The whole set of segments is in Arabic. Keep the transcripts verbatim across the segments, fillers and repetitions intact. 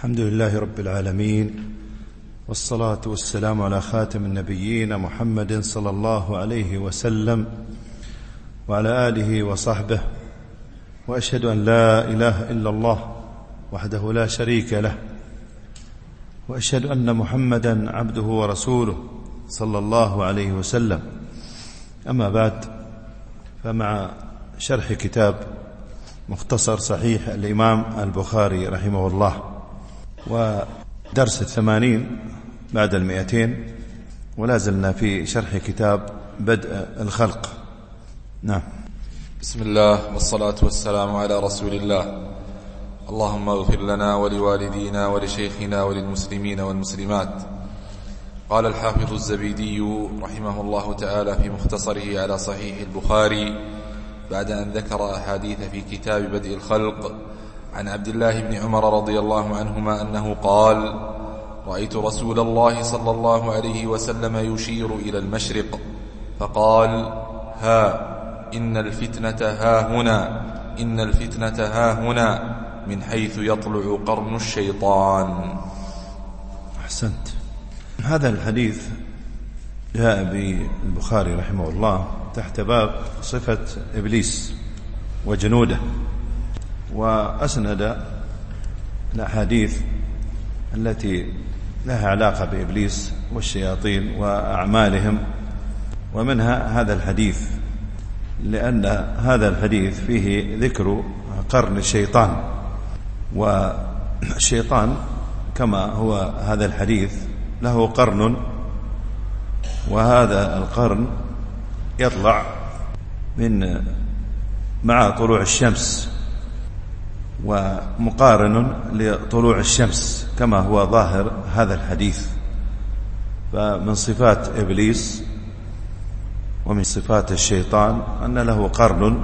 الحمد لله رب العالمين، والصلاة والسلام على خاتم النبيين محمد صلى الله عليه وسلم وعلى آله وصحبه، وأشهد أن لا إله إلا الله وحده لا شريك له، وأشهد أن محمدا عبده ورسوله صلى الله عليه وسلم. أما بعد، فمع شرح كتاب مختصر صحيح الإمام البخاري رحمه الله، ودرس الثمانين بعد المئتين، ولا زلنا في شرح كتاب بدء الخلق. نعم. بسم الله والصلاة والسلام على رسول الله. اللهم اغفر لنا ولوالدينا ولشيخنا وللمسلمين والمسلمات. قال الحافظ الزبيدي رحمه الله تعالى في مختصره على صحيح البخاري بعد أن ذكر أحاديث في كتاب بدء الخلق عن عبد الله بن عمر رضي الله عنهما أنه قال: رأيت رسول الله صلى الله عليه وسلم يشير إلى المشرق فقال: ها إن الفتنة ها هنا، إن الفتنة ها هنا، من حيث يطلع قرن الشيطان. أحسنت. هذا الحديث جاء بالبخاري رحمه الله تحت باب صفة إبليس وجنوده، وأسند الأحاديث التي لها علاقة بإبليس والشياطين وأعمالهم، ومنها هذا الحديث، لأن هذا الحديث فيه ذكر قرن الشيطان، والشيطان كما هو هذا الحديث له قرن، وهذا القرن يطلع من مع طلوع الشمس ومقارن لطلوع الشمس كما هو ظاهر هذا الحديث. فمن صفات إبليس ومن صفات الشيطان أن له قرن،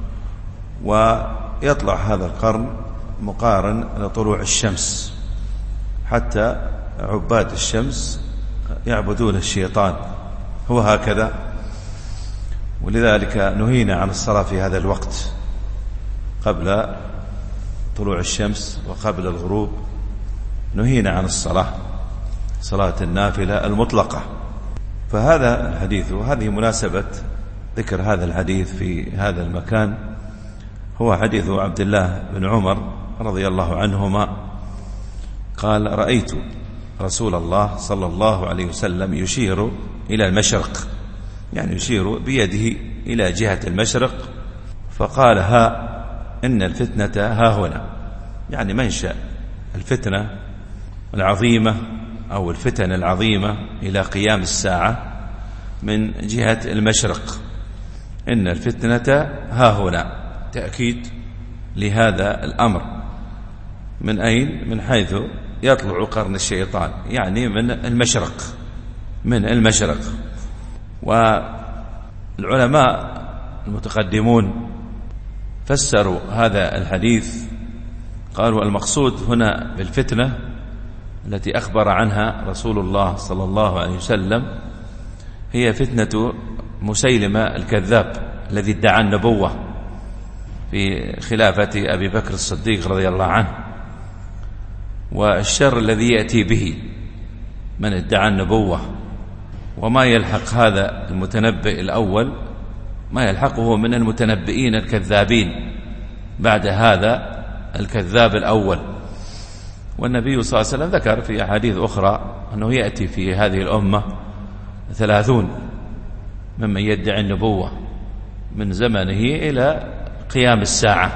ويطلع هذا القرن مقارن لطلوع الشمس، حتى عباد الشمس يعبدون الشيطان، هو هكذا. ولذلك نهينا عن الصلاة في هذا الوقت قبل طلوع الشمس وقبل الغروب، نهينا عن الصلاة، صلاة النافلة المطلقة. فهذا الحديث، وهذه مناسبة ذكر هذا الحديث في هذا المكان، هو حديث عبد الله بن عمر رضي الله عنهما قال: رأيت رسول الله صلى الله عليه وسلم يشير إلى المشرق، يعني يشير بيده إلى جهة المشرق، فقال: ها إن الفتنة ها هنا، يعني منشأ الفتنة العظيمة أو الفتن العظيمة إلى قيام الساعة من جهة المشرق. إن الفتنة ها هنا، تأكيد لهذا الأمر. من أين؟ من حيث يطلع قرن الشيطان، يعني من المشرق، من المشرق. والعلماء المتقدمون فسروا هذا الحديث، قالوا المقصود هنا بالفتنة التي أخبر عنها رسول الله صلى الله عليه وسلم هي فتنة مسيلمة الكذاب الذي ادعى النبوة في خلافة أبي بكر الصديق رضي الله عنه، والشر الذي يأتي به من ادعى النبوة، وما يلحق هذا المتنبئ الأول ما يلحقه من المتنبئين الكذابين بعد هذا الكذاب الأول. والنبي صلى الله عليه وسلم ذكر في أحاديث أخرى أنه يأتي في هذه الأمة ثلاثون ممن يدعي النبوة من زمنه إلى قيام الساعة.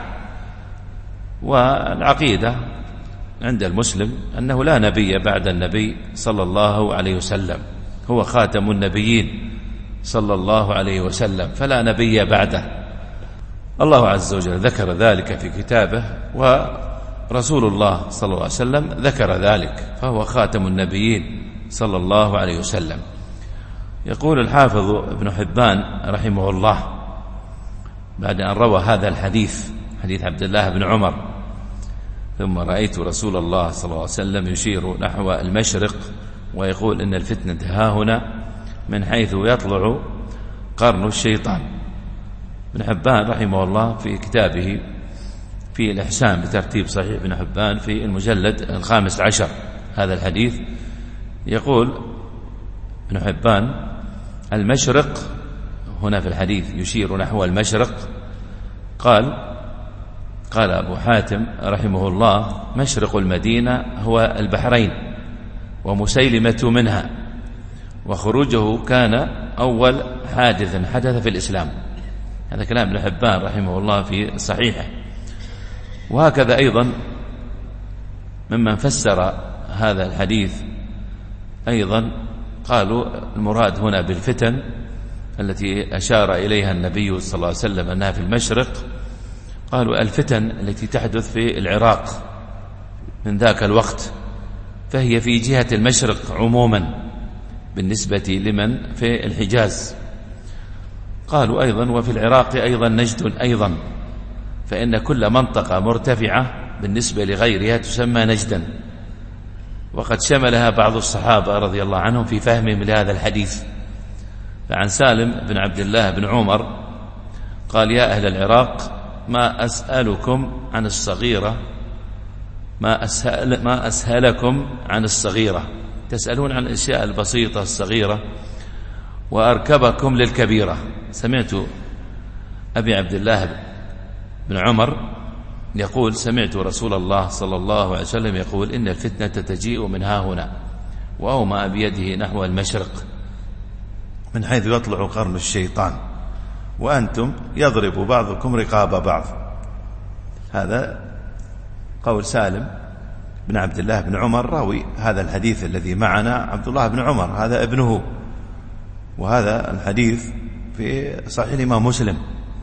والعقيدة عند المسلم أنه لا نبي بعد النبي صلى الله عليه وسلم، هو خاتم النبيين صلى الله عليه وسلم، فلا نبي بعده. الله عز وجل ذكر ذلك في كتابه، ورسول الله صلى الله عليه وسلم ذكر ذلك، فهو خاتم النبيين صلى الله عليه وسلم. يقول الحافظ ابن حبان رحمه الله بعد أن روى هذا الحديث، حديث عبد الله بن عمر: ثم رأيت رسول الله صلى الله عليه وسلم يشير نحو المشرق ويقول إن الفتنة ها هنا، من حيث يطلع قرن الشيطان. ابن حبان رحمه الله في كتابه في الإحسان بترتيب صحيح ابن حبان في المجلد الخامس عشر هذا الحديث. يقول ابن حبان: المشرق، هنا في الحديث يشير نحو المشرق. قال قال أبو حاتم رحمه الله: مشرق المدينة هو البحرين ومسيلمة منها، وخروجه كان أول حادث حدث في الإسلام. هذا كلام ابن حبان رحمه الله في صحيحه. وهكذا أيضا ممن فسر هذا الحديث أيضا قالوا المراد هنا بالفتن التي أشار إليها النبي صلى الله عليه وسلم أنها في المشرق، قالوا الفتن التي تحدث في العراق من ذاك الوقت فهي في جهة المشرق عموما بالنسبة لمن في الحجاز. قالوا أيضا وفي العراق أيضا نجد أيضا، فإن كل منطقة مرتفعة بالنسبة لغيرها تسمى نجدا، وقد شملها بعض الصحابة رضي الله عنهم في فهمهم لهذا الحديث. فعن سالم بن عبد الله بن عمر قال: يا أهل العراق، ما أسألكم عن الصغيرة ما, أسهل ما أسهلكم عن الصغيرة، تسألون عن الأشياء البسيطة الصغيرة، وأركبكم للكبيرة. سمعت أبي عبد الله بن عمر يقول: سمعت رسول الله صلى الله عليه وسلم يقول: إن الفتنة تجيء من ها هنا، وأومأ بيده نحو المشرق من حيث يطلع قرن الشيطان، وأنتم يضرب بعضكم رقاب بعض. هذا قول سالم بن عبد الله بن عمر راوي هذا الحديث الذي معنا عبد الله بن عمر، هذا ابنه، وهذا الحديث في صحيح الإمام مسلم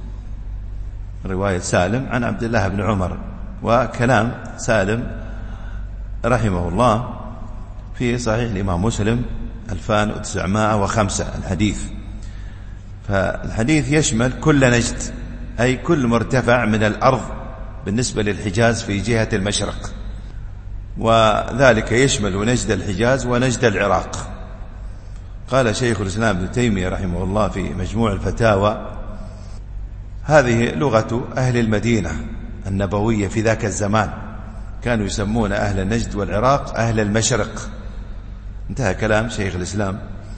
رواية سالم عن عبد الله بن عمر. وكلام سالم رحمه الله في صحيح الإمام مسلم ألفين وتسعمائة وخمسة الحديث. فالحديث يشمل كل نجد، أي كل مرتفع من الأرض بالنسبة للحجاز في جهة المشرق، وذلك يشمل نجد الحجاز ونجد العراق. قال شيخ الإسلام ابن تيمية رحمه الله في مجموع الفتاوى: هذه لغة أهل المدينة النبوية في ذاك الزمان، كانوا يسمون أهل نجد والعراق أهل المشرق. انتهى كلام شيخ الإسلام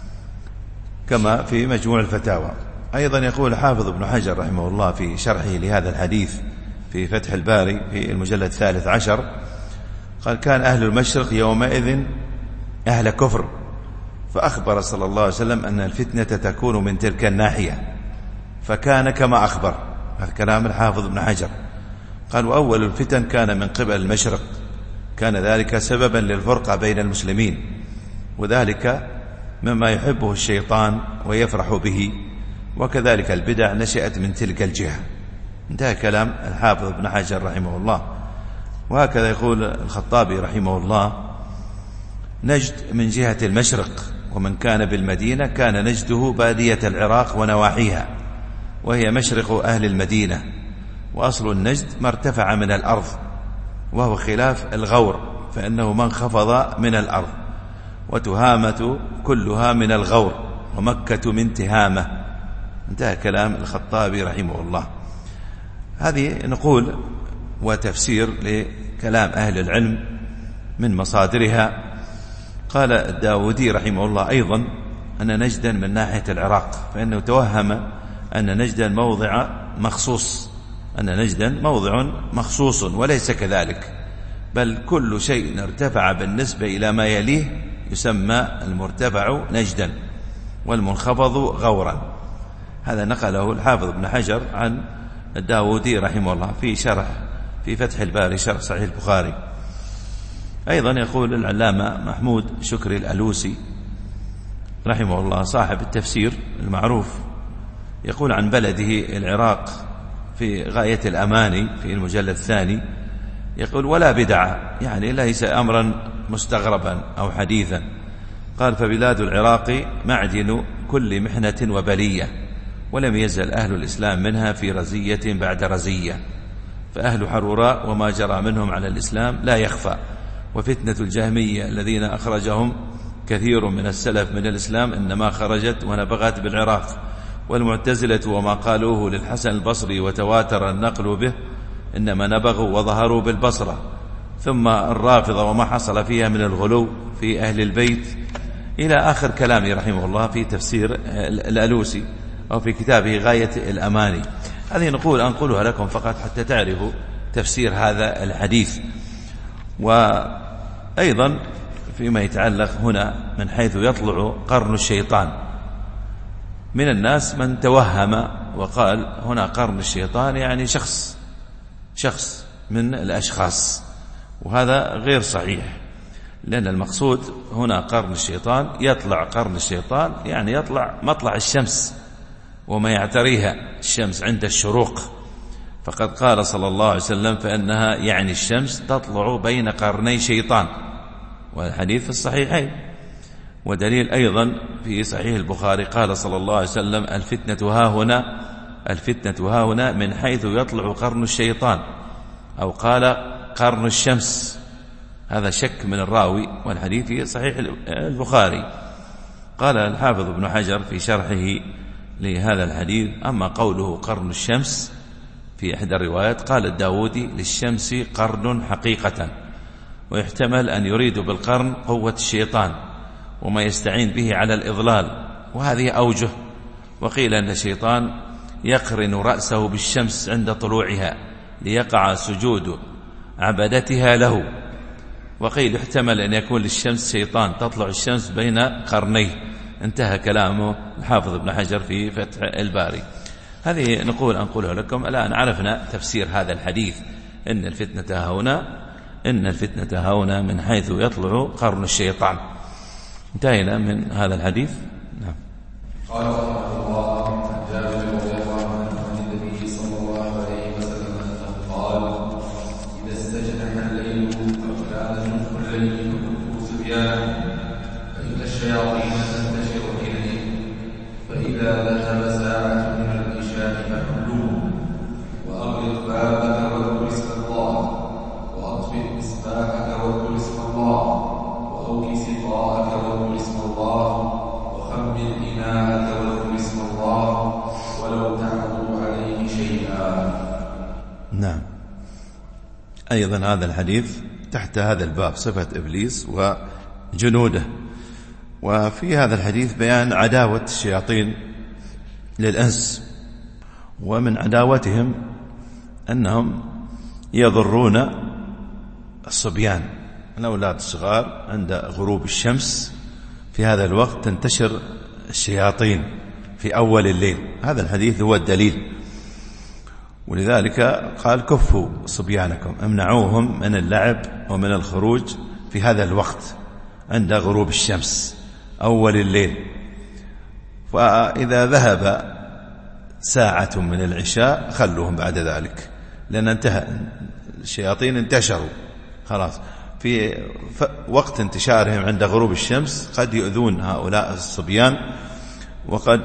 كما في مجموع الفتاوى. أيضا يقول حافظ ابن حجر رحمه الله في شرحه لهذا الحديث في فتح الباري في المجلد الثالث عشر، قال: كان أهل المشرق يومئذ أهل كفر، فأخبر صلى الله عليه وسلم أن الفتنة تكون من تلك الناحية، فكان كما أخبر. هذا كلام الحافظ ابن حجر. قال: وأول الفتن كان من قبل المشرق، كان ذلك سببا للفرقة بين المسلمين، وذلك مما يحبه الشيطان ويفرح به، وكذلك البدع نشأت من تلك الجهة. انتهى كلام الحافظ ابن حجر رحمه الله. وهكذا يقول الخطابي رحمه الله: نجد من جهة المشرق، ومن كان بالمدينة كان نجده بادية العراق ونواحيها، وهي مشرق أهل المدينة. وأصل النجد ما ارتفع من الأرض، وهو خلاف الغور، فإنه ما انخفض من الأرض. وتهامة كلها من الغور، ومكة من تهامة. انتهى كلام الخطابي رحمه الله. هذه نقول وتفسير لكلام أهل العلم من مصادرها. قال الداودي رحمه الله أيضا أن نجدا من ناحية العراق، فإنه توهم أن نجدا موضع مخصوص، أن نجدا موضع مخصوص، وليس كذلك، بل كل شيء ارتفع بالنسبة إلى ما يليه يسمى المرتفع نجدا، والمنخفض غورا. هذا نقله الحافظ ابن حجر عن الداودي رحمه الله في شرح في فتح الباري شرح صحيح البخاري. أيضا يقول العلامة محمود شكري الألوسي رحمه الله صاحب التفسير المعروف، يقول عن بلده العراق في غاية الأماني في المجلد الثاني، يقول: ولا بدعة، يعني ليس أمرا مستغربا أو حديثا. قال: فبلاد العراق معدن كل محنة وبلية، ولم يزل أهل الإسلام منها في رزية بعد رزية، فأهل حروراء وما جرى منهم على الإسلام لا يخفى، وفتنة الجهمية الذين أخرجهم كثير من السلف من الإسلام إنما خرجت ونبغت بالعراق، والمعتزلة وما قالوه للحسن البصري وتواتر النقل به إنما نبغوا وظهروا بالبصرة. ثم الرافضة وما حصل فيها من الغلو في أهل البيت إلى آخر كلامه رحمه الله في تفسير الألوسي أو في كتابه غاية الأماني. هذه نقول أنقلها لكم فقط حتى تعرفوا تفسير هذا الحديث. وأيضا فيما يتعلق هنا من حيث يطلع قرن الشيطان، من الناس من توهم وقال هنا قرن الشيطان يعني شخص شخص من الأشخاص، وهذا غير صحيح، لأن المقصود هنا قرن الشيطان يطلع قرن الشيطان يعني يطلع مطلع الشمس وما يعتريها الشمس عند الشروق، فقد قال صلى الله عليه وسلم فإنها يعني الشمس تطلع بين قرني شيطان، والحديث في الصحيحين. ودليل أيضا في صحيح البخاري قال صلى الله عليه وسلم الفتنة ها هنا الفتنة ها هنا من حيث يطلع قرن الشيطان، أو قال قرن الشمس، هذا شك من الراوي، والحديث في صحيح البخاري. قال الحافظ ابن حجر في شرحه لهذا الحديث أما قوله قرن الشمس في إحدى الروايات قال الداودي للشمس قرن حقيقة، ويحتمل أن يريد بالقرن قوة الشيطان وما يستعين به على الإضلال، وهذه أوجه. وقيل أن الشيطان يقرن رأسه بالشمس عند طلوعها ليقع سجود عبدتها له، وقيل يحتمل أن يكون للشمس شيطان تطلع الشمس بين قرنيه. انتهى كلامه الحافظ ابن حجر في فتح الباري. هذه نقول أنقلها لكم. الآن عرفنا تفسير هذا الحديث إن الفتنة هنا إن الفتنة هنا من حيث يطلع قرن الشيطان. انتهينا من هذا الحديث. نعم. قال رحمه الله عن جابر رضي الله عنه عن النبي صلى الله عليه وسلم أنه قال إذا استجنح الليل فكان جنح الليل كله صبيان فإن الشياطين تنتشر إليه، فإذا ذهب ساعة من العشاء فحلوه، وأغلق بابك واذكر اسم الله، وأطفئ مصباحك واذكر اسم الله، وأوكي سقاءك واذكر اسم الله، وخمل إناءك واذكر اسم الله، ولو تعبوا عليه شيئا. نعم. أيضا هذا الحديث تحت هذا الباب صفة إبليس وجنوده. وفي هذا الحديث بيان عداوة الشياطين للإنس، ومن عداوتهم أنهم يضرون الصبيان الأولاد الصغار عند غروب الشمس. في هذا الوقت تنتشر الشياطين في أول الليل، هذا الحديث هو الدليل. ولذلك قال كفوا صبيانكم، امنعوهم من اللعب ومن الخروج في هذا الوقت عند غروب الشمس أول الليل. فإذا ذهب ساعة من العشاء خلوهم بعد ذلك، لأن انتهى الشياطين انتشروا خلاص. في وقت انتشارهم عند غروب الشمس قد يؤذون هؤلاء الصبيان وقد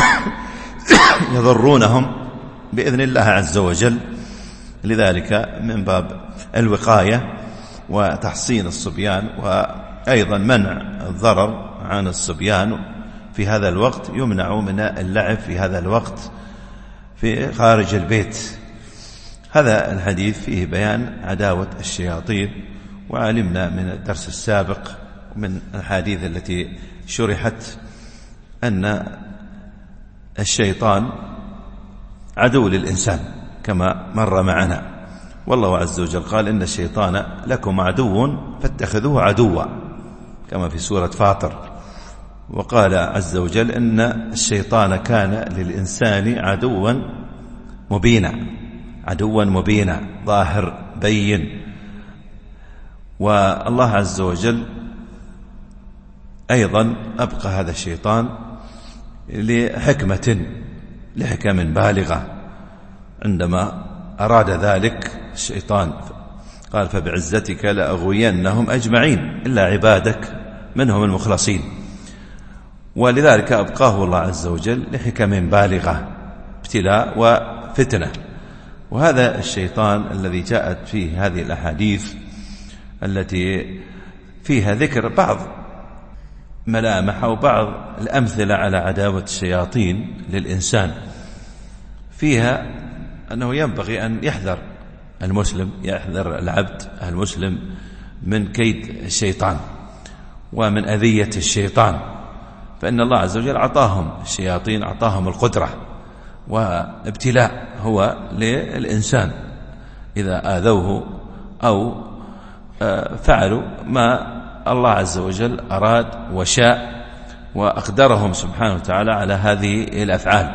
يضرونهم بإذن الله عز وجل. لذلك من باب الوقاية وتحصين الصبيان، وأيضا منع الضرر عن الصبيان في هذا الوقت، يمنع من اللعب في هذا الوقت في خارج البيت. هذا الحديث فيه بيان عداوة الشياطين. وعلمنا من الدرس السابق من الحديث التي شرحت أن الشيطان عدو للإنسان كما مر معنا، والله عز وجل قال إن الشيطان لكم عدو فاتخذوه عدوا كما في سورة فاطر. وقال عز وجل إن الشيطان كان للإنسان عدوا مبينا عدوا مبينا ظاهر بين. والله عز وجل أيضا أبقى هذا الشيطان لحكمة لحكم بالغة عندما أراد ذلك الشيطان، قال فبعزتك لأغوينهم أجمعين إلا عبادك منهم المخلصين. ولذلك أبقاه الله عز وجل لحكم بالغة، ابتلاء وفتنة. وهذا الشيطان الذي جاءت فيه هذه الأحاديث التي فيها ذكر بعض ملامح أو بعض الأمثلة على عداوة الشياطين للإنسان، فيها أنه ينبغي أن يحذر المسلم، يحذر العبد المسلم من كيد الشيطان ومن أذية الشيطان، فإن الله عز وجل أعطاهم الشياطين، أعطاهم القدرة، وابتلاء هو للإنسان إذا آذوه أو فعلوا ما الله عز وجل أراد وشاء وأقدرهم سبحانه وتعالى على هذه الأفعال.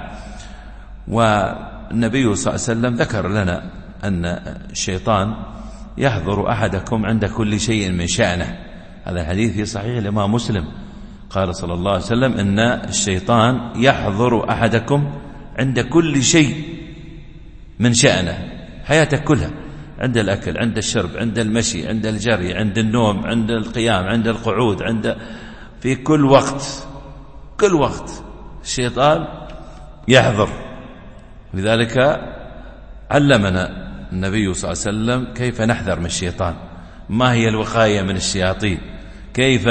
والنبي صلى الله عليه وسلم ذكر لنا أن الشيطان يحضر أحدكم عند كل شيء من شأنه، هذا الحديث في صحيح الإمام مسلم، قال صلى الله عليه وسلم إن الشيطان يحضر أحدكم عند كل شيء من شأنه، حياتك كلها، عند الأكل، عند الشرب، عند المشي، عند الجري، عند النوم، عند القيام، عند القعود، عند في كل وقت، كل وقت الشيطان يحضر. لذلك علمنا النبي صلى الله عليه وسلم كيف نحذر من الشيطان، ما هي الوقاية من الشياطين، كيف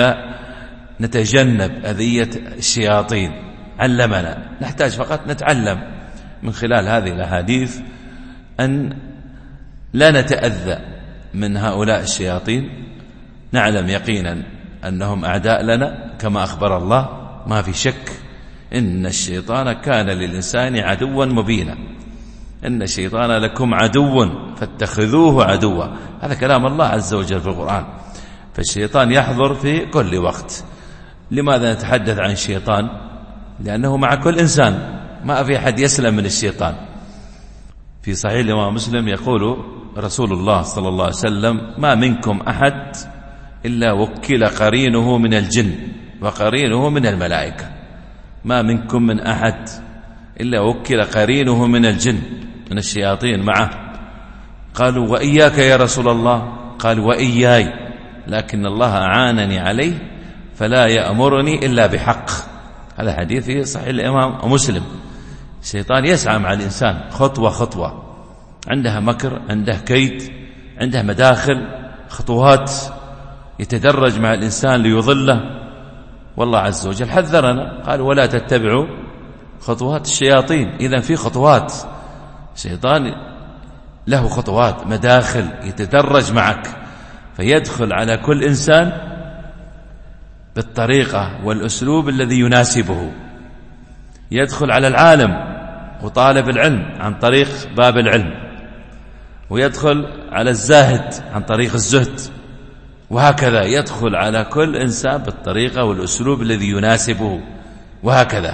نتجنب أذية الشياطين، علمنا. نحتاج فقط نتعلم من خلال هذه الأحاديث أن لا نتأذى من هؤلاء الشياطين، نعلم يقينا أنهم أعداء لنا كما أخبر الله، ما في شك إن الشيطان كان للإنسان عدوا مبينا، إن الشيطان لكم عدو فاتخذوه عدوا، هذا كلام الله عز وجل في القرآن. فالشيطان يحضر في كل وقت. لماذا نتحدث عن الشيطان؟ لأنه مع كل إنسان، ما في أحد يسلم من الشيطان. في صحيح الإمام مسلم يقول رسول الله صلى الله عليه وسلم ما منكم أحد إلا وكل قرينه من الجن وقرينه من الملائكة، ما منكم من أحد إلا وكل قرينه من الجن، من الشياطين معه. قالوا وإياك يا رسول الله؟ قال وإياي، لكن الله أعانني عليه فلا يأمرني إلا بحق. هذا حديث في صحيح الإمام مسلم. الشيطان يسعى مع الإنسان خطوة خطوة، عندها مكر، عنده كيد، عنده مداخل، خطوات يتدرج مع الإنسان ليضله. والله عز وجل حذرنا، قال ولا تتبعوا خطوات الشياطين. إذن في خطوات، الشيطان له خطوات، مداخل، يتدرج معك، فيدخل على كل إنسان بالطريقة والأسلوب الذي يناسبه. يدخل على العالم وطالب العلم عن طريق باب العلم، ويدخل على الزاهد عن طريق الزهد، وهكذا يدخل على كل إنسان بالطريقة والأسلوب الذي يناسبه، وهكذا.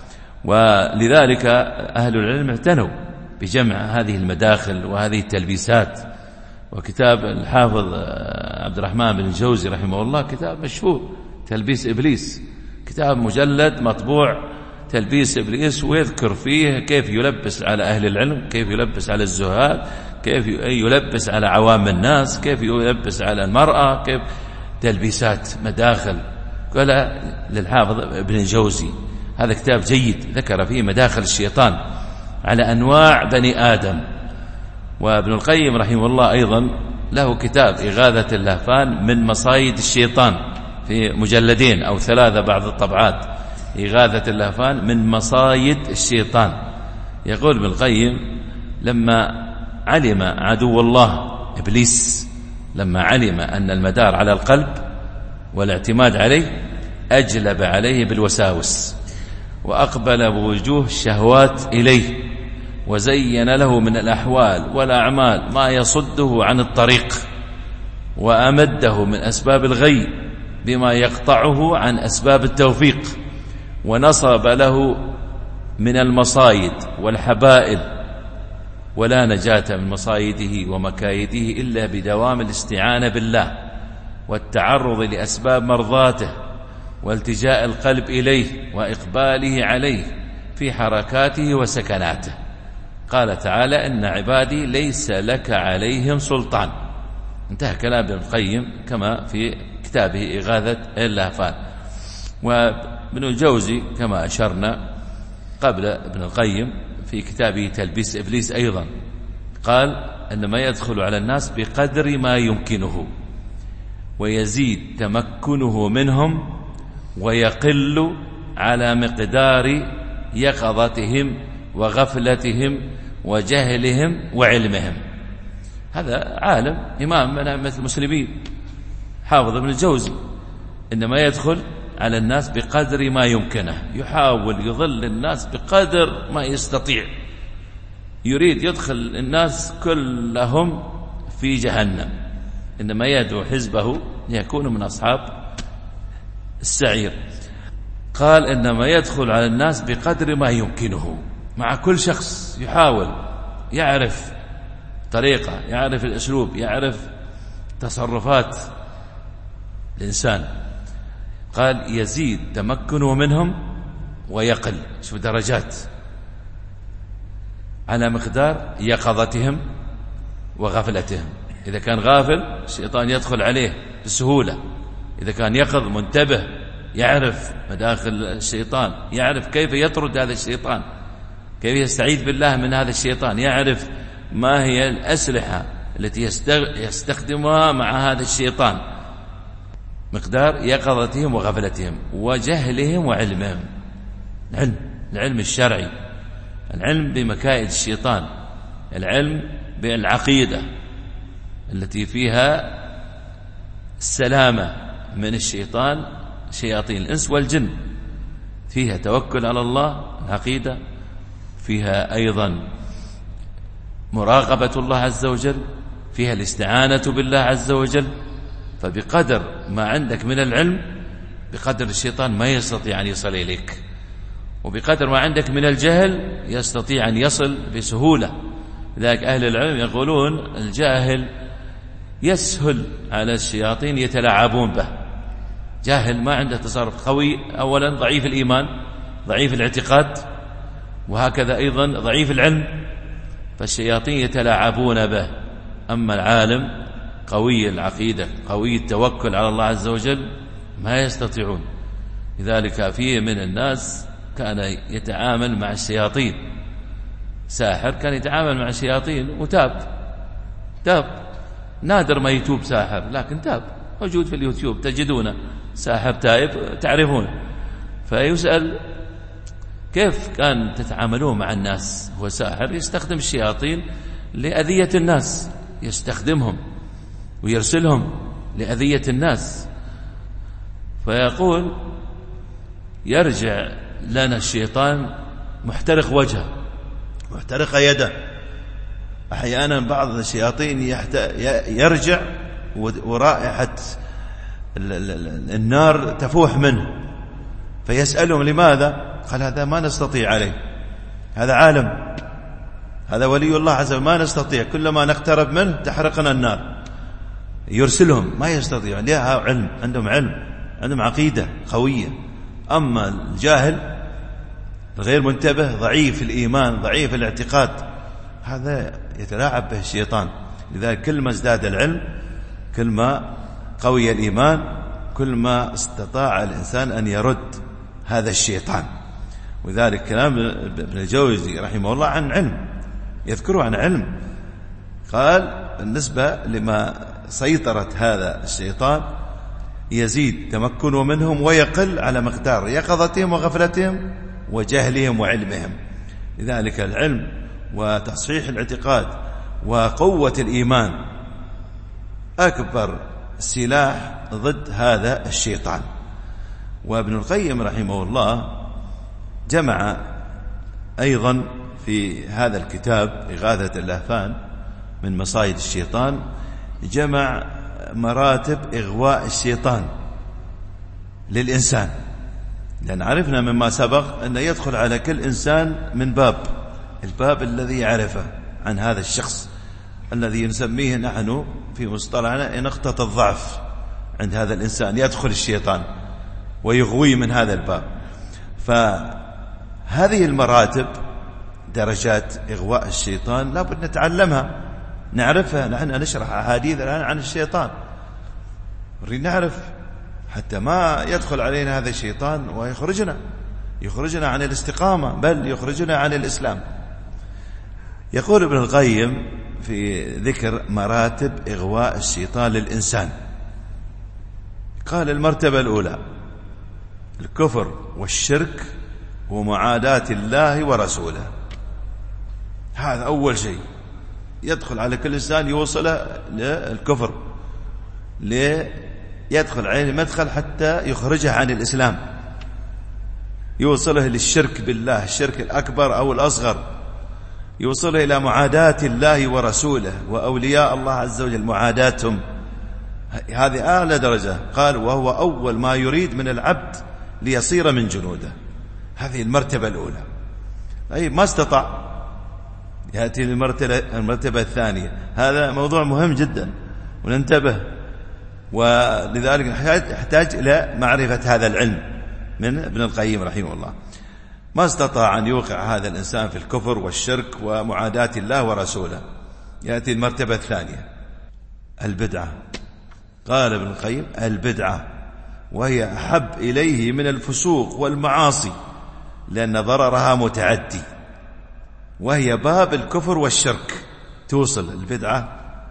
ولذلك أهل العلم اعتنوا بجمع هذه المداخل وهذه التلبيسات. وكتاب الحافظ عبد الرحمن بن الجوزي رحمه الله كتاب مشهور تلبيس إبليس، كتاب مجلد مطبوع تلبيس إبليس، ويذكر فيه كيف يلبس على أهل العلم، كيف يلبس على الزهاد، كيف يلبس على عوام الناس، كيف يلبس على المرأة، كيف تلبيسات مداخل. قال للحافظ ابن الجوزي هذا كتاب جيد، ذكر فيه مداخل الشيطان على أنواع بني آدم. وابن القيم رحمه الله أيضا له كتاب إغاثة اللهفان من مصايد الشيطان، في مجلدين أو ثلاثة بعض الطبعات، إغاثة اللهفان من مصايد الشيطان. يقول ابن القيم لما علم عدو الله إبليس، لما علم أن المدار على القلب والاعتماد عليه، أجلب عليه بالوساوس، وأقبل بوجوه الشهوات إليه، وزين له من الأحوال والأعمال ما يصده عن الطريق، وأمده من أسباب الغي بما يقطعه عن أسباب التوفيق، ونصب له من المصايد والحبائل. ولا نجاة من مصايده ومكايده إلا بدوام الاستعانة بالله والتعرض لأسباب مرضاته والتجاء القلب إليه وإقباله عليه في حركاته وسكناته. قال تعالى إن عبادي ليس لك عليهم سلطان. انتهى كلام ابن القيم كما في كتابه إغاثة اللهفان. وابن الجوزي كما أشرنا قبل ابن القيم في كتابه تلبيس إبليس أيضا قال إنما يدخل على الناس بقدر ما يمكنه، ويزيد تمكنه منهم، ويقل على مقدار يقظتهم وغفلتهم وجهلهم وعلمهم. هذا عالم إمام من أئمة المسلمين حافظ ابن الجوزي، إنما يدخل على الناس بقدر ما يمكنه، يحاول يضل الناس بقدر ما يستطيع، يريد يدخل الناس كلهم في جهنم، إنما يدعو حزبه ليكونوا من أصحاب السعير. قال إنما يدخل على الناس بقدر ما يمكنه، مع كل شخص يحاول يعرف طريقة، يعرف الأسلوب، يعرف تصرفات الإنسان. قال يزيد تمكنه منهم ويقل، شوف درجات، على مقدار يقظتهم وغفلتهم. إذا كان غافل الشيطان يدخل عليه بسهولة، إذا كان يقظ منتبه يعرف مداخل الشيطان، يعرف كيف يطرد هذا الشيطان، كيف يستعيذ بالله من هذا الشيطان، يعرف ما هي الأسلحة التي يستخدمها مع هذا الشيطان، مقدار يقظتهم وغفلتهم وجهلهم وعلمهم. العلم، العلم الشرعي، العلم بمكائد الشيطان، العلم بالعقيدة التي فيها السلامة من الشيطان، شياطين الإنس والجن، فيها توكل على الله العقيدة، فيها أيضا مراقبة الله عز وجل، فيها الاستعانة بالله عز وجل. فبقدر ما عندك من العلم بقدر الشيطان ما يستطيع أن يصل إليك، وبقدر ما عندك من الجهل يستطيع أن يصل بسهولة. لذلك أهل العلم يقولون الجاهل يسهل على الشياطين يتلاعبون به، جاهل ما عنده تصرف قوي، أولا ضعيف الإيمان، ضعيف الاعتقاد، وهكذا أيضا ضعيف العلم، فالشياطين يتلاعبون به. أما العالم قوي العقيدة، قوي التوكل على الله عز وجل، ما يستطيعون. لذلك فيه من الناس كان يتعامل مع الشياطين، ساحر كان يتعامل مع الشياطين وتاب، تاب، نادر ما يتوب ساحر، لكن تاب، موجود في اليوتيوب تجدونه ساحر تائب تعرفون. فيسأل كيف كان تتعاملون مع الناس؟ هو ساحر يستخدم الشياطين لأذية الناس، يستخدمهم ويرسلهم لأذية الناس. فيقول يرجع لنا الشيطان محترق وجهه، محترق يده. أحيانا بعض الشياطين يرجع ورائحة النار تفوح منه، فيسألهم لماذا؟ قال هذا ما نستطيع عليه، هذا عالم، هذا ولي الله عز وجل، ما نستطيع، كلما نقترب منه تحرقنا النار. يرسلهم، ما يستطيع، لها علم، عندهم علم، عندهم عقيدة قوية. أما الجاهل غير منتبه، ضعيف الإيمان، ضعيف الاعتقاد، هذا يتلاعب به الشيطان. لذلك كل ما ازداد العلم كل ما قوي الإيمان، كل ما استطاع الإنسان أن يرد هذا الشيطان. وذلك كلام ابن الجوزي رحمه الله عن علم، يذكره عن علم. قال بالنسبة لما سيطرة هذا الشيطان يزيد تمكنه منهم ويقل على مقدار يقظتهم وغفلتهم وجهلهم وعلمهم. لذلك العلم وتصحيح الاعتقاد وقوة الإيمان أكبر سلاح ضد هذا الشيطان. وابن القيم رحمه الله جمع أيضا في هذا الكتاب إغاثة اللهفان من مصايد الشيطان، جمع مراتب إغواء الشيطان للإنسان، لأن عرفنا مما سبق أن يدخل على كل إنسان من باب، الباب الذي يعرفه عن هذا الشخص الذي نسميه نحن في مصطلحنا نقطة الضعف عند هذا الإنسان، يدخل الشيطان ويغوي من هذا الباب. فهذه المراتب درجات إغواء الشيطان لابد نتعلمها، نعرفها. نحن نشرح أحاديث الآن عن الشيطان، نريد نعرف حتى ما يدخل علينا هذا الشيطان ويخرجنا يخرجنا عن الاستقامة، بل يخرجنا عن الإسلام. يقول ابن القيم في ذكر مراتب إغواء الشيطان للإنسان، قال المرتبة الأولى الكفر والشرك ومعاداة الله ورسوله، هذا أول شيء يدخل على كل إنسان يوصله للكفر، ليدخل عليه مدخل حتى يخرجه عن الإسلام، يوصله للشرك بالله، الشرك الأكبر أو الأصغر، يوصله إلى معاداة الله ورسوله وأولياء الله عز وجل، معاداتهم. هذه أعلى درجة. قال وهو أول ما يريد من العبد ليصير من جنوده. هذه المرتبة الأولى. أي ما استطاع يأتي المرتبة, المرتبة الثانية. هذا موضوع مهم جدا وننتبه، ولذلك يحتاج إلى معرفة هذا العلم من ابن القيم رحمه الله. ما استطاع أن يوقع هذا الإنسان في الكفر والشرك ومعاداة الله ورسوله. يأتي المرتبة الثانية البدعة. قال ابن القيم البدعة وهي أحب إليه من الفسوق والمعاصي لأن ضررها متعدي، وهي باب الكفر والشرك. توصل البدعة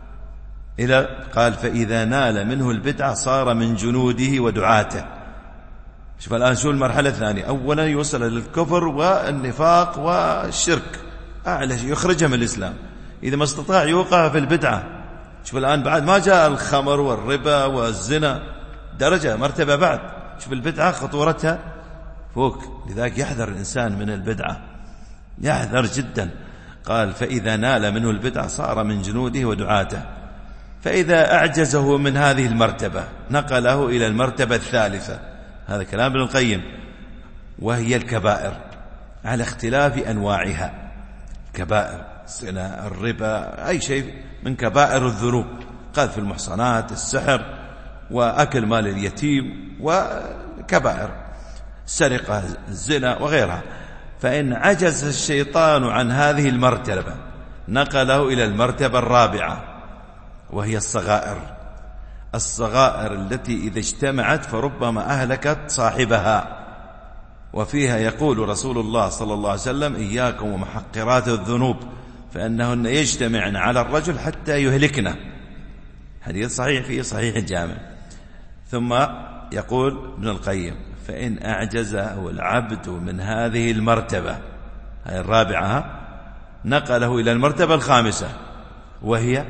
إلى قال فإذا نال منه البدعة صار من جنوده ودعاته. شوف الآن شو المرحلة الثانية. أولا يوصل للكفر والنفاق والشرك أعلى شيء، يخرجه من الإسلام. إذا ما استطاع يوقع في البدعة. شوف الآن بعد ما جاء الخمر والربا والزنا، درجة مرتبة بعد. شوف البدعة خطورتها فوق. لذلك يحذر الإنسان من البدعة، يحذر جدا. قال فإذا نال منه البدعة صار من جنوده ودعاته. فإذا أعجزه من هذه المرتبة نقله إلى المرتبة الثالثة. هذا كلام ابن القيم. وهي الكبائر على اختلاف أنواعها. كبائر الزنا، الربا، أي شيء من كبائر الذنوب. قذف المحصنات، السحر، وأكل مال اليتيم، وكبائر السرقة، الزنا وغيرها. فإن عجز الشيطان عن هذه المرتبة نقله إلى المرتبة الرابعة وهي الصغائر. الصغائر التي إذا اجتمعت فربما أهلكت صاحبها. وفيها يقول رسول الله صلى الله عليه وسلم إياكم ومحقرات الذنوب فإنهن يجتمعن على الرجل حتى يهلكنا. حديث صحيح في صحيح الجامع. ثم يقول ابن القيم فإن أعجزه العبد من هذه المرتبة، هذه الرابعة، نقله إلى المرتبة الخامسة وهي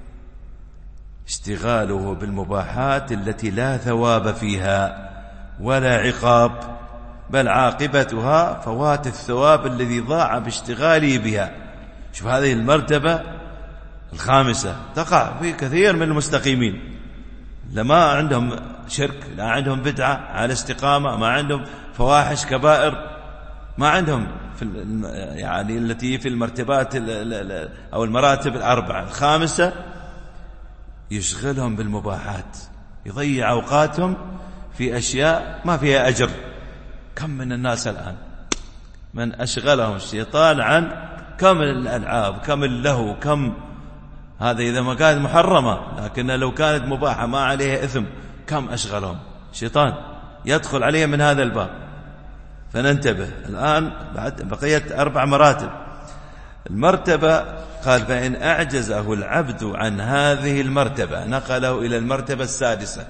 اشتغاله بالمباحات التي لا ثواب فيها ولا عقاب، بل عاقبتها فوات الثواب الذي ضاع باشتغاله بها. شوف هذه المرتبة الخامسة تقع في كثير من المستقيمين. لما عندهم شرك، لا عندهم بدعة، على استقامة، ما عندهم فواحش كبائر، ما عندهم في يعني التي في المرتبات أو المراتب الأربعة. الخامسة يشغلهم بالمباحات، يضيع أوقاتهم في أشياء ما فيها أجر. كم من الناس الآن من أشغلهم الشيطان عن كم الألعاب، كم اللهو، كم هذا إذا ما كانت محرمة، لكن لو كانت مباحة ما عليها إثم، كم أشغلهم الشيطان يدخل عليه من هذا الباب. فننتبه الآن بعد بقية أربع مراتب. المرتبة قال فإن أعجزه العبد عن هذه المرتبة نقله إلى المرتبة السادسة.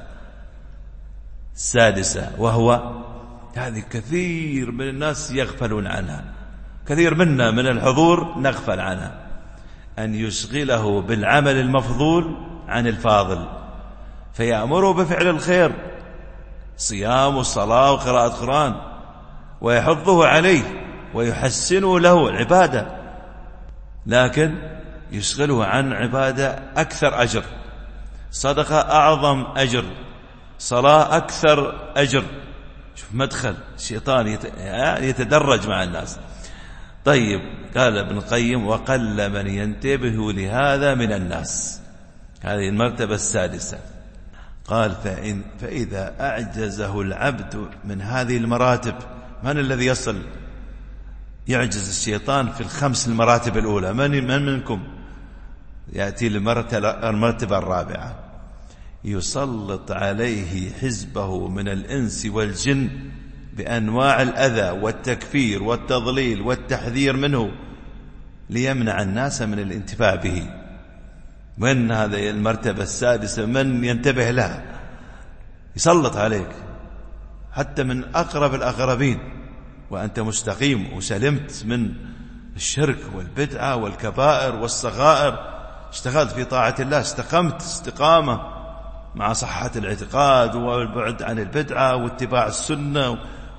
السادسة وهو هذه كثير من الناس يغفلون عنها، كثير منا من الحضور نغفل عنها. أن يشغله بالعمل المفضول عن الفاضل، فيأمره بفعل الخير، صيام والصلاة وقراءة قرآن، ويحضه عليه ويحسنه له العبادة، لكن يشغله عن عبادة أكثر أجر، صدقة أعظم أجر، صلاة أكثر أجر. شوف مدخل الشيطان يتدرج مع الناس. طيب قال ابن القيم وقل من ينتبه لهذا من الناس. هذه المرتبة السادسة. قال فإن فإذا أعجزه العبد من هذه المراتب، من الذي يصل يعجز الشيطان في الخمس المراتب الأولى؟ من من منكم يأتي المرتبة الرابعة؟ يسلط عليه حزبه من الإنس والجن بأنواع الأذى والتكفير والتضليل والتحذير منه ليمنع الناس من الانتفاع به. من هذه المرتبة السادسة من ينتبه لها؟ يسلط عليك حتى من أقرب الأقربين وأنت مستقيم وسلمت من الشرك والبدعة والكبائر والصغائر، اشتغلت في طاعة الله، استقمت استقامة مع صحة الاعتقاد والبعد عن البدعة واتباع السنة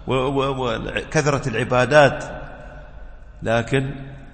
وكثرة العبادات. لكن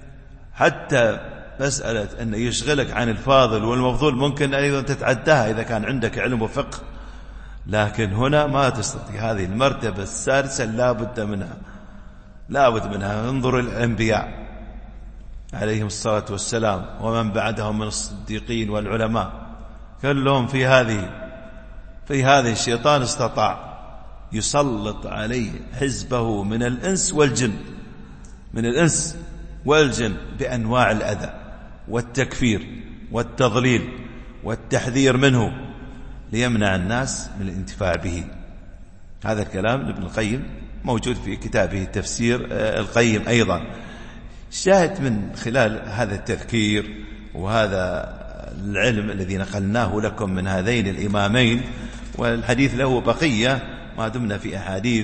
حتى مسألة أن يشغلك عن الفاضل والمفضول ممكن أيضا تتعداها إذا كان عندك علم وفقه، لكن هنا ما تستطيع. هذه المرتبة السادسة لا بد منها، لا بد منها. انظر الأنبياء عليهم الصلاة والسلام ومن بعدهم من الصديقين والعلماء، كلهم في هذه في هذه الشيطان استطاع يسلط عليه حزبه من الإنس والجن من الإنس والجن بأنواع الأذى والتكفير والتضليل والتحذير منه ليمنع الناس من الانتفاع به. هذا الكلام لابن القيم موجود في كتابه تفسير القيم أيضا. شاهد من خلال هذا التذكير وهذا العلم الذي نقلناه لكم من هذين الإمامين، والحديث له بقية ما دمنا في أحاديث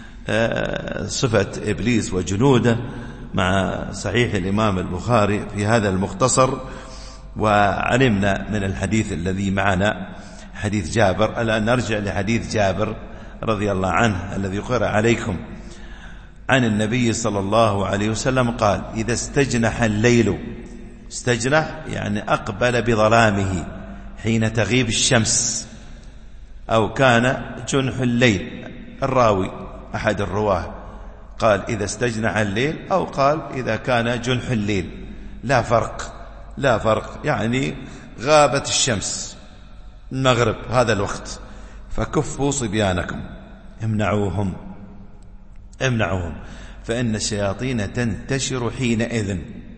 صفة إبليس وجنوده مع صحيح الإمام البخاري في هذا المختصر. وعلمنا من الحديث الذي معنا حديث جابر. الآن نرجع لحديث جابر رضي الله عنه الذي قرأ عليكم عن النبي صلى الله عليه وسلم قال: إذا استجنح الليل، استجنح يعني أقبل بظلامه حين تغيب الشمس، أو كان جنح الليل. الراوي أحد الرواه قال إذا استجنح الليل، أو قال إذا كان جنح الليل، لا فرق لا فرق يعني غابت الشمس المغرب هذا الوقت، فكفوا صبيانكم، امنعوهم امنعوهم فإن الشياطين تنتشر حينئذ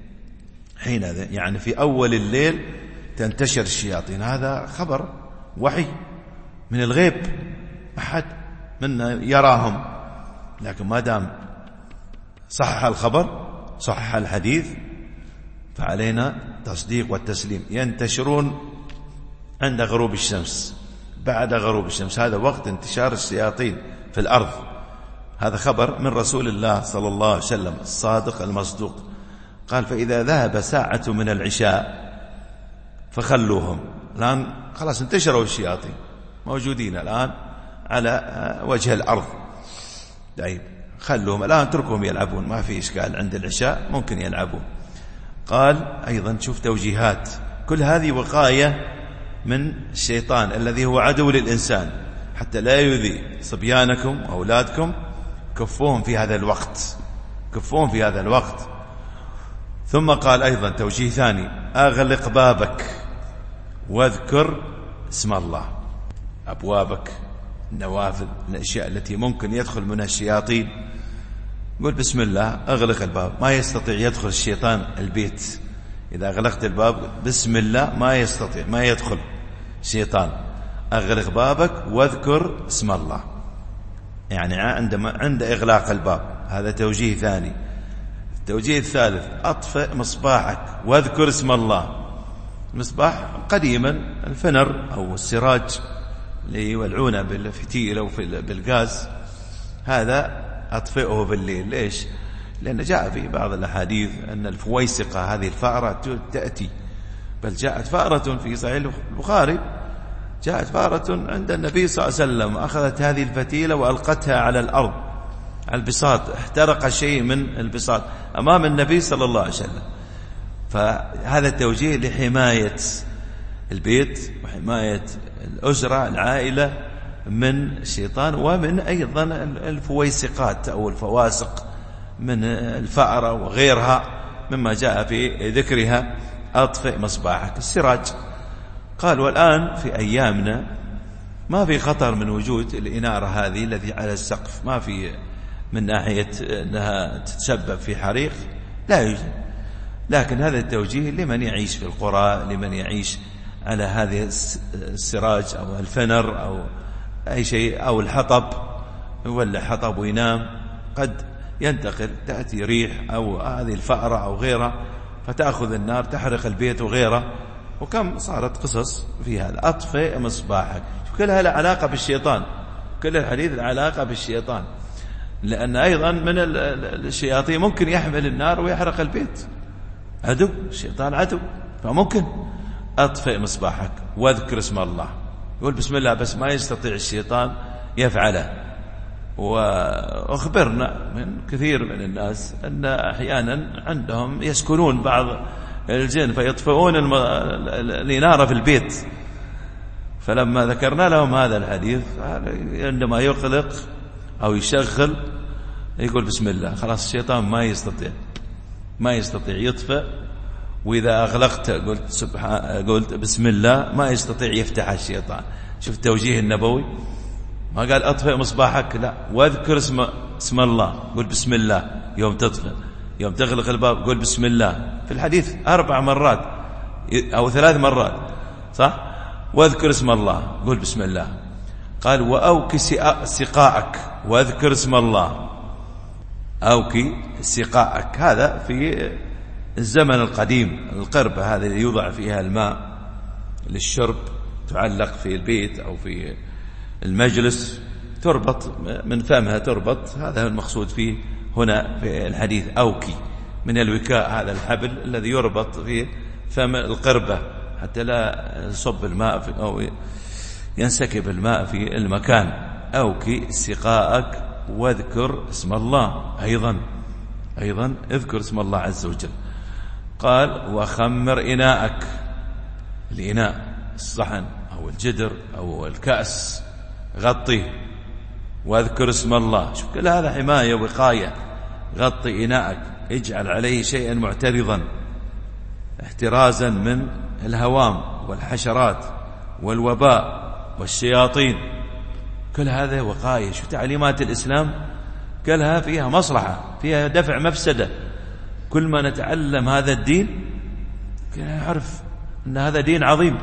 حينئذ يعني في أول الليل تنتشر الشياطين. هذا خبر وحي من الغيب، أحد منا يراهم، لكن ما دام صحح الخبر صحح الحديث فعلينا تصديق والتسليم. ينتشرون عند غروب الشمس، بعد غروب الشمس، هذا وقت انتشار الشياطين في الأرض. هذا خبر من رسول الله صلى الله عليه وسلم الصادق المصدوق. قال: فإذا ذهب ساعة من العشاء فخلوهم. الآن خلاص انتشروا الشياطين، موجودين الآن على وجه الأرض. طيب خلوهم الآن، اتركهم يلعبون، ما في إشكال، عند العشاء ممكن يلعبون. قال أيضا شوف توجيهات، كل هذه وقاية من الشيطان الذي هو عدو للإنسان حتى لا يؤذي صبيانكم وأولادكم. كفوهم في هذا الوقت، كفوهم في هذا الوقت. ثم قال أيضا توجيه ثاني: أغلق بابك واذكر اسم الله. أبوابك، النوافذ، الأشياء التي ممكن يدخل منها الشياطين، قل بسم الله، أغلق الباب. ما يستطيع يدخل الشيطان البيت إذا أغلقت الباب بسم الله، ما يستطيع، ما يدخل شيطان. أغلق بابك واذكر اسم الله، يعني عندما عند إغلاق الباب. هذا توجيه ثاني. التوجيه الثالث: أطفئ مصباحك واذكر اسم الله. المصباح قديما الفنر أو السراج اللي يولعونه بالفتيل أو بالغاز، هذا أطفئه بالليل. ليش؟ لأن جاء في بعض الأحاديث أن الفويسقة هذه الفأرة تأتي، بل جاءت فأرة في صحيح البخاري، جاءت فأرة عند النبي صلى الله عليه وسلم، أخذت هذه الفتيلة وألقتها على الأرض، على البساط، احترق شيء من البساط أمام النبي صلى الله عليه وسلم. فهذا التوجيه لحماية البيت وحماية الأسرة العائلة من الشيطان، ومن أيضا الفويسقات أو الفواسق من الفأرة وغيرها مما جاء في ذكرها. أطفئ مصباحك، السراج. قال: والآن في أيامنا ما في خطر من وجود الإنارة هذه التي على السقف، ما في من ناحية أنها تتسبب في حريق، لا يوجد. لكن هذا التوجيه لمن يعيش في القرى، لمن يعيش على هذه السراج أو الفنر أو أي شيء، أو الحطب، ولا حطب وينام، قد ينتقل، تأتي ريح أو هذه الفأرة أو غيرها فتأخذ النار تحرق البيت وغيره. وكم صارت قصص في هذا. أطفئ مصباحك، كلها لها علاقة بالشيطان، كل الحديث له علاقة بالشيطان، لأن أيضا من الشياطين ممكن يحمل النار ويحرق البيت، عدو الشيطان عدو، فممكن أطفئ مصباحك واذكر اسم الله. يقول بسم الله، بس ما يستطيع الشيطان يفعله. وأخبرنا من كثير من الناس أن أحيانا عندهم يسكنون بعض الجن فيطفئون الم... الإنارة في البيت، فلما ذكرنا لهم هذا الحديث عندما يقلق أو يشغل يقول بسم الله، خلاص الشيطان ما يستطيع ما يستطيع يطفئ. وإذا أغلقت قلت سبحان قلت بسم الله ما يستطيع يفتح الشيطان. شوف التوجيه النبوي، ما قال أطفئ مصباحك، لا، واذكر اسم اسم الله، قل بسم الله يوم تطفئ، يوم تغلق الباب قل بسم الله. في الحديث أربع مرات أو ثلاث مرات صح، واذكر اسم الله قل بسم الله. قال وأوكي سقاءك واذكر اسم الله. أوكي سقاءك، هذا في الزمن القديم القربة هذه اللي يوضع فيها الماء للشرب، تعلق في البيت أو في المجلس، تربط من فمها تربط، هذا المقصود فيه هنا في الحديث. أوكي من الوكاء، هذا الحبل الذي يربط في فم القربة حتى لا يصب الماء في أو ينسكب الماء في المكان. أوكي سقاءك واذكر اسم الله، أيضا أيضا اذكر اسم الله عز وجل. قال وخمر إناءك، الإناء الصحن أو الجدر أو الكأس غطيه واذكر اسم الله. شوف كل هذا حماية وقاية. غطي إناءك، اجعل عليه شيئا معترضا احترازا من الهوام والحشرات والوباء والشياطين. كل هذا وقاية. شوف تعليمات الإسلام كلها فيها مصلحة، فيها دفع مفسدة. كل ما نتعلم هذا الدين نعرف أن هذا دين عظيم.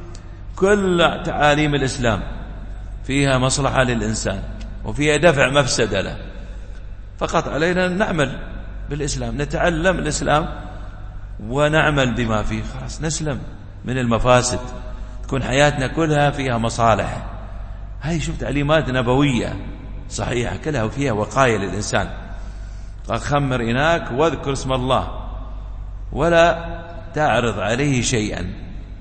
كل تعاليم الإسلام فيها مصلحة للإنسان وفيها دفع مفسدة له. فقط علينا أن نعمل بالإسلام، نتعلم الإسلام ونعمل بما فيه، خلاص نسلم من المفاسد، تكون حياتنا كلها فيها مصالح. هاي شوف تعليمات نبوية صحيحة كلها وفيها وقاية للإنسان. قال خمر إناك واذكر اسم الله ولا تعرض عليه شيئا،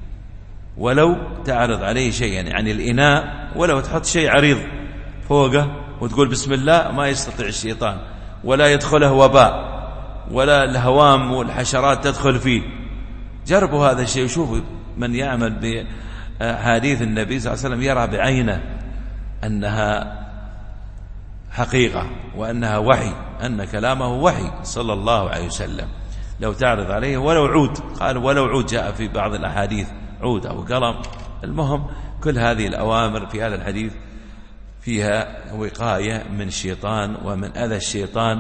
ولو تعرض عليه شيئا يعني الإناء ولو تحط شيء عريض فوقه وتقول بسم الله ما يستطيع الشيطان ولا يدخله وباء ولا الهوام والحشرات تدخل فيه. جربوا هذا الشيء وشوفوا من يعمل بحديث النبي صلى الله عليه وسلم يرى بعينه أنها حقيقة وأنها وحي، أن كلامه وحي صلى الله عليه وسلم. لو تعرض عليه ولو عود، قال ولو عود، جاء في بعض الأحاديث عود أو قلم. المهم كل هذه الأوامر في هذا الحديث فيها وقاية من الشيطان ومن أذى الشيطان،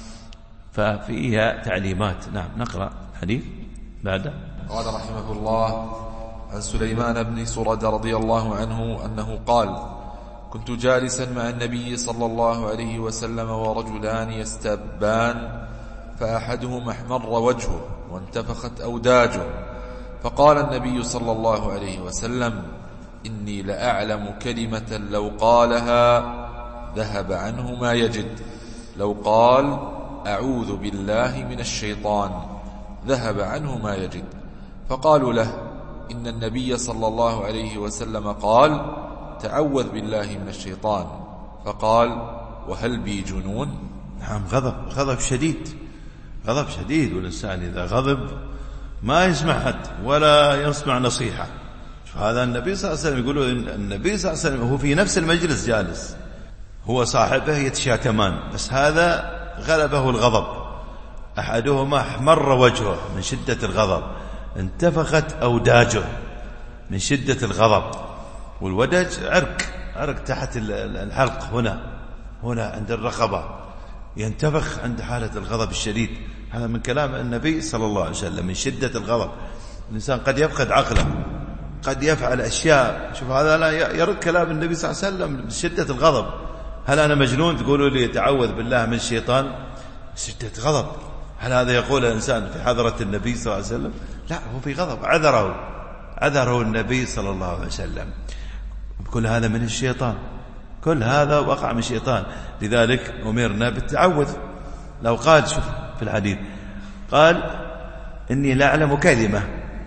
ففيها تعليمات. نعم نقرأ حديث بعد. قال رحمه الله عن سليمان بن سرد رضي الله عنه أنه قال كنت جالسا مع النبي صلى الله عليه وسلم ورجلان يستبان، فأحدهما احمر وجهه وانتفخت أوداجه، فقال النبي صلى الله عليه وسلم إني لأعلم كلمة لو قالها ذهب عنه ما يجد، لو قال أعوذ بالله من الشيطان ذهب عنه ما يجد. فقالوا له إن النبي صلى الله عليه وسلم قال تعوذ بالله من الشيطان، فقال وهل بي جنون؟ نعم غضب غضب شديد، غضب شديد، والإنسان إذا غضب ما يسمع حد ولا يسمع نصيحة. هذا النبي صلى الله عليه وسلم يقولوا النبي صلى الله عليه وسلم هو في نفس المجلس جالس، هو صاحبه يتشاتمان، بس هذا غلبه الغضب. أحدهما احمر وجهه من شدة الغضب، انتفخت أوداجه من شدة الغضب. والودج عرق عرق تحت الحلق هنا هنا عند الرقبة، ينتفخ عند حالة الغضب الشديد. هذا من كلام النبي صلى الله عليه وسلم من شدة الغضب. الإنسان قد يفقد عقله، قد يفعل أشياء. شوف هذا لا يرد كلام النبي صلى الله عليه وسلم من شدة الغضب. هل أنا مجنون تقولوا لي تعوذ بالله من الشيطان؟ شدة غضب. هل هذا يقول الإنسان في حضرة النبي صلى الله عليه وسلم؟ لا، هو في غضب، عذره عذره النبي صلى الله عليه وسلم. كل هذا من الشيطان، كل هذا وقع من الشيطان. لذلك أمرنا بالتعوذ. لو قال شوف في الحديث قال إني لا أعلم كلمة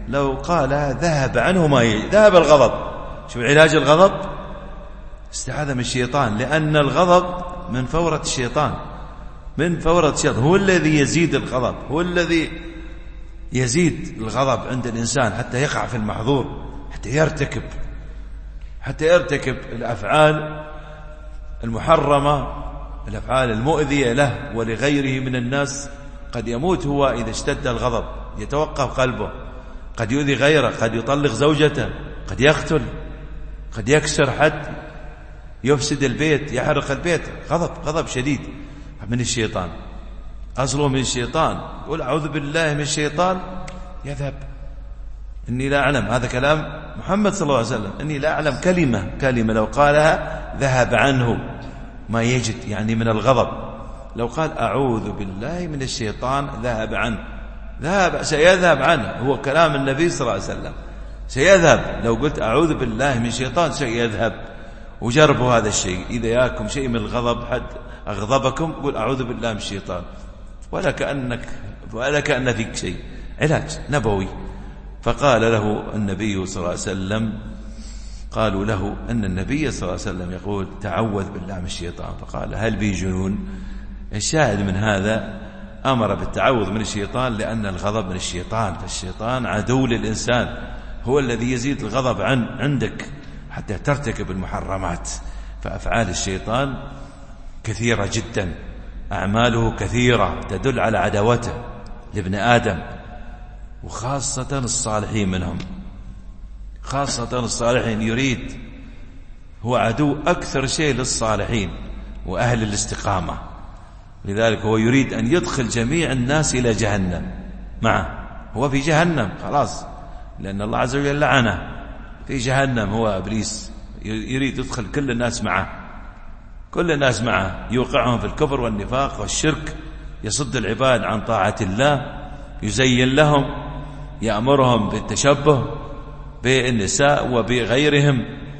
لو قال ذهب عنه ما يجد، ذهب الغضب. شوف علاج الغضب، استعاذ من الشيطان، لأن الغضب من فورة الشيطان، من فورة الشيطان، هو الذي يزيد الغضب، هو الذي يزيد الغضب عند الإنسان حتى يقع في المحظور، حتى يرتكب حتى يرتكب الأفعال المحرمة، الأفعال المؤذية له ولغيره من الناس. قد يموت هو إذا اشتد الغضب، يتوقف قلبه، قد يؤذي غيره، قد يطلق زوجته، قد يقتل، قد يكسر حد، يفسد البيت، يحرق البيت. غضب غضب شديد من الشيطان، أصله من الشيطان. قل أعوذ بالله من الشيطان، يذهب. إني لا أعلم، هذا كلام محمد صلى الله عليه وسلم، إني لا أعلم كلمة كلمة لو قالها ذهب عنه ما يجد، يعني من الغضب. لو قال أعوذ بالله من الشيطان ذهب عنه، ذهب، سيذهب عنه، هو كلام النبي صلى الله عليه وسلم، سيذهب. لو قلت أعوذ بالله من الشيطان سيذهب. وجربوا هذا الشيء، إذا ياكم شيء من الغضب، حد أغضبكم، قل أعوذ بالله من الشيطان، ولا كأنك ولا كأن فيك شيء. علاج نبوي. فقال له النبي صلى الله عليه وسلم، قالوا له أن النبي صلى الله عليه وسلم يقول تعوذ بالله من الشيطان، فقال هل بي جنون؟ الشاهد من هذا أمر بالتعوذ من الشيطان، لأن الغضب من الشيطان، فالشيطان عدو للإنسان، هو الذي يزيد الغضب عن عندك حتى ترتكب المحرمات. فأفعال الشيطان كثيرة جدا، أعماله كثيرة تدل على عداوته لابن آدم، وخاصة الصالحين منهم، خاصة الصالحين. يريد، هو عدو أكثر شيء للصالحين وأهل الاستقامة، لذلك هو يريد أن يدخل جميع الناس إلى جهنم معه. هو في جهنم خلاص، لأن الله عز وجل لعنه في جهنم، هو إبليس يريد يدخل كل الناس معه، كل الناس معه، يوقعهم في الكفر والنفاق والشرك، يصد العباد عن طاعة الله، يزين لهم، يأمرهم بالتشبه بالنساء وبغيرهم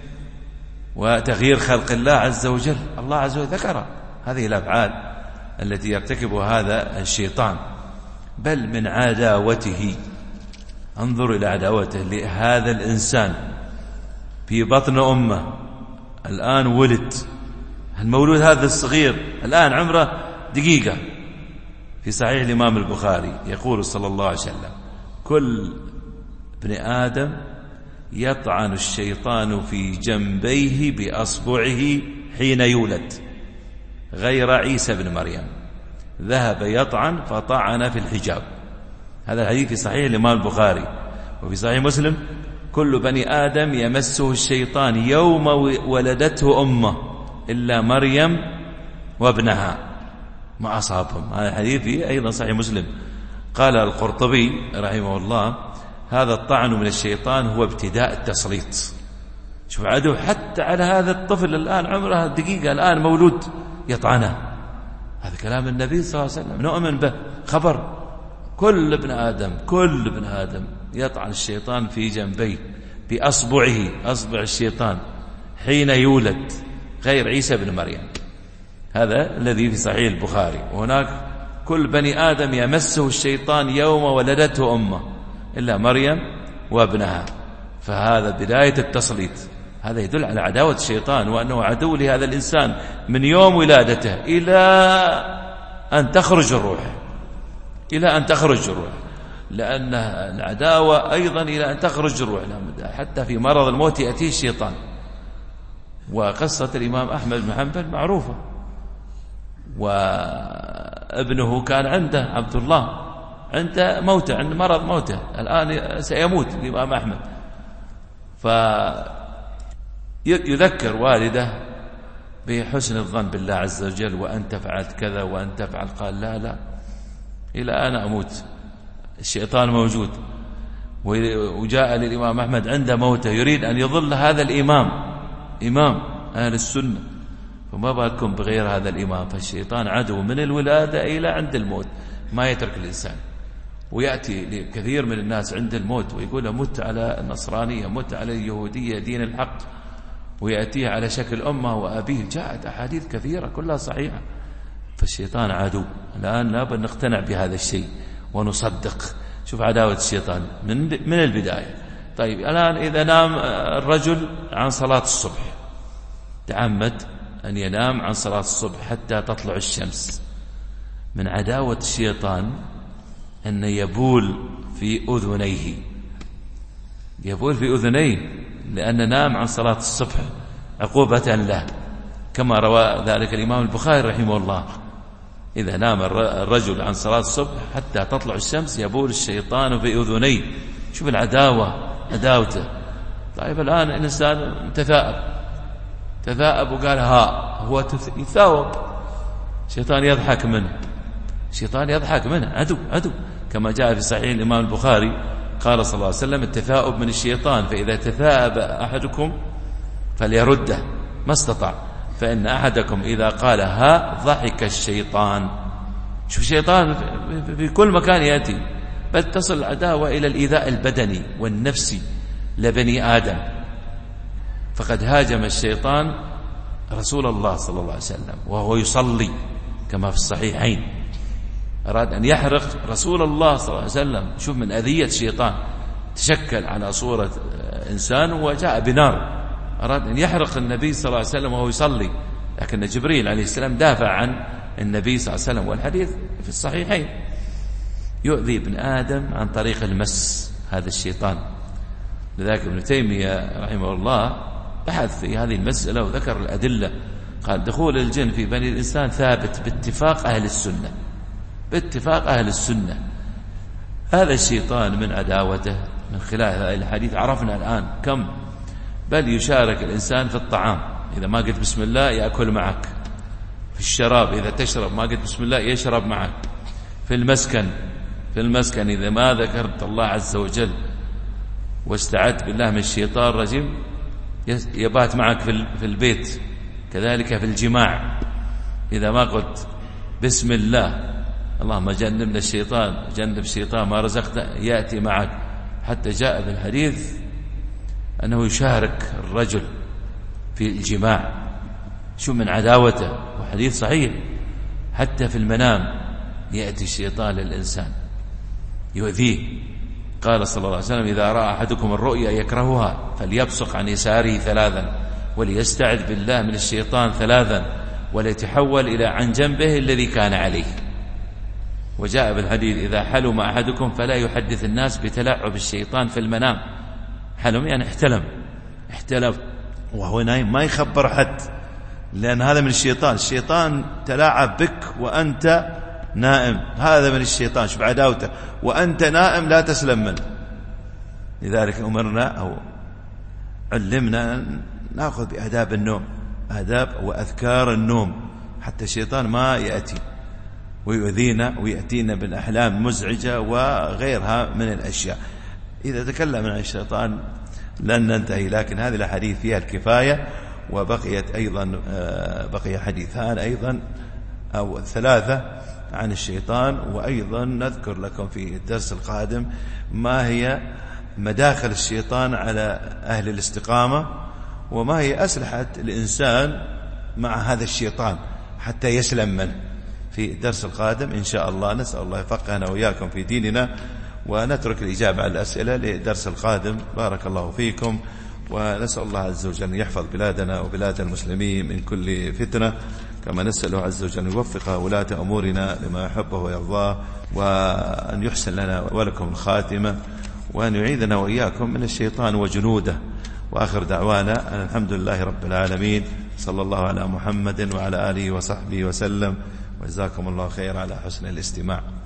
وتغيير خلق الله عز وجل. الله عز وجل ذكر هذه الأفعال التي يرتكبها هذا الشيطان، بل من عداوته. انظر إلى عداوته لهذا الإنسان في بطن أمه، الآن ولد المولود هذا الصغير، الآن عمره دقيقة. في صحيح الإمام البخاري يقول صلى الله عليه وسلم كل ابن آدم يطعن الشيطان في جنبيه بأصبعه حين يولد، غير عيسى بن مريم، ذهب يطعن فطعن في الحجاب. هذا الحديث في صحيح الإمام البخاري. وفي صحيح مسلم كل بني آدم يمسه الشيطان يوم ولدته أمه إلا مريم وابنها ما أصابهم. هذا الحديث فيه أيضا صحيح مسلم. قال القرطبي رحمه الله هذا الطعن من الشيطان هو ابتداء التسليط. شوف عدو حتى على هذا الطفل الآن عمره دقيقة، الآن مولود يطعنه. هذا كلام النبي صلى الله عليه وسلم نؤمن به، خبر. كل ابن آدم كل ابن آدم يطعن الشيطان في جنبيه بأصبعه، أصبع الشيطان حين يولد، غير عيسى بن مريم. هذا الذي في صحيح البخاري. وهناك كل بني آدم يمسه الشيطان يوم ولدته أمه إلا مريم وابنها. فهذا بداية التسليط. هذا يدل على عداوة الشيطان، وأنه عدو لهذا الإنسان من يوم ولادته إلى أن تخرج الروح، إلى أن تخرج الروح، لأن العداوة أيضا إلى أن تخرج الروح، حتى في مرض الموت يأتيه الشيطان. وقصة الإمام أحمد بن حنبل معروفة، وابنه كان عنده عبد الله عنده موته، عند مرض موته، الآن سيموت الإمام أحمد، فيذكر والده بحسن الظن بالله عز وجل، وأنت فعلت كذا وأنت فعلت، قال لا لا إلى أنا أموت الشيطان موجود. وجاء للإمام أحمد عند موته يريد أن يظل هذا الإمام إمام أهل السنة، فما بالكم بغير هذا الإمام. فالشيطان عدو من الولادة إلى عند الموت، ما يترك الإنسان. ويأتي لكثير من الناس عند الموت ويقول مت على النصرانية، مت على اليهودية دين الحق، ويأتيه على شكل أمه وأبيه. جاءت أحاديث كثيرة كلها صحيحة. فالشيطان عدو. الآن لابد نقتنع بهذا الشيء ونصدق شوف عداوة الشيطان من من البداية. طيب الآن إذا نام الرجل عن صلاة الصبح، تعمد أن ينام عن صلاة الصبح حتى تطلع الشمس، من عداوة الشيطان أن يبول في أذنيه، يبول في أذنيه لأن نام عن صلاة الصبح عقوبة له، كما روى ذلك الإمام البخاري رحمه الله. إذا نام الرجل عن صلاة الصبح حتى تطلع الشمس يبول الشيطان في أذنيه. شوف العداوة، عداوته. طيب الآن الإنسان تثاءب تثاءب وقال ها، هو يثاوب، الشيطان يضحك منه، الشيطان يضحك منه، عدو عدو، كما جاء في صحيح الإمام البخاري قال صلى الله عليه وسلم: التثاؤب من الشيطان، فإذا تثاءب أحدكم فليرده ما استطاع، فإن أحدكم إذا قال ها ضحك الشيطان. شوف الشيطان في كل مكان يأتي، بل تصل العداوة إلى الإيذاء البدني والنفسي لبني آدم. فقد هاجم الشيطان رسول الله صلى الله عليه وسلم وهو يصلي كما في الصحيحين، أراد أن يحرق رسول الله صلى الله عليه وسلم. شوف من أذية الشيطان، تشكل على صورة إنسان وجاء بنار، أراد أن يحرق النبي صلى الله عليه وسلم وهو يصلي، لكن جبريل عليه السلام دافع عن النبي صلى الله عليه وسلم، والحديث في الصحيحين. يؤذي ابن آدم عن طريق المس، هذا الشيطان. لذلك ابن تيمية رحمه الله بحث في هذه المسألة وذكر الأدلة، قال: دخول الجن في بني الإنسان ثابت باتفاق أهل السنة، باتفاق أهل السنة. هذا الشيطان من عداوته من خلال هذا الحديث عرفنا الآن كم، بل يشارك الإنسان في الطعام، إذا ما قلت بسم الله يأكل معك، في الشراب إذا تشرب ما قلت بسم الله يشرب معك، في المسكن في المسكن إذا ما ذكرت الله عز وجل واستعدت بالله من الشيطان الرجيم يبات معك في البيت. كذلك في الجماع إذا ما قلت بسم الله اللهم جنبنا الشيطان، جنب الشيطان ما رزقته، يأتي معك. حتى جاء في الحديث أنه يشارك الرجل في الجماع. شو من عداوته، وحديث صحيح. حتى في المنام يأتي الشيطان للإنسان يؤذيه. قال صلى الله عليه وسلم: إذا رأى أحدكم الرؤيا يكرهها فليبصق عن يساره ثلاثا وليستعذ بالله من الشيطان ثلاثا وليتحول إلى عن جنبه الذي كان عليه. وجاء بالحديث: إذا حلم أحدكم فلا يحدث الناس بتلاعب الشيطان في المنام. حلم يعني احتلم، احتلم وهو نايم ما يخبر حد، لأن هذا من الشيطان. الشيطان تلاعب بك وأنت نائم، هذا من الشيطان. شوف عداوته، وأنت نائم لا تسلم منه. لذلك أمرنا أو علمنا نأخذ بآداب النوم، آداب وأذكار النوم، حتى الشيطان ما يأتي ويؤذينا ويأتينا بالأحلام مزعجة وغيرها من الأشياء. إذا تكلم عن الشيطان لن ننتهي، لكن هذه الحديث فيها الكفاية. وبقيت أيضا بقي حديثان أيضا أو ثلاثة عن الشيطان، وأيضا نذكر لكم في الدرس القادم ما هي مداخل الشيطان على أهل الاستقامة، وما هي أسلحة الإنسان مع هذا الشيطان حتى يسلم منه، في الدرس القادم إن شاء الله. نسأل الله يفقهنا وإياكم في ديننا، ونترك الإجابة على الأسئلة للدرس القادم. بارك الله فيكم، ونسأل الله عز وجل يحفظ بلادنا وبلاد المسلمين من كل فتنة، كما نسأله عز وجل يوفق ولاة أمورنا لما يحبه ويرضاه، وأن يحسن لنا ولكم الخاتمة، وأن يعيذنا وإياكم من الشيطان وجنوده. وآخر دعوانا أن الحمد لله رب العالمين، صلى الله على محمد وعلى آله وصحبه وسلم، وجزاكم الله خير على حسن الاستماع.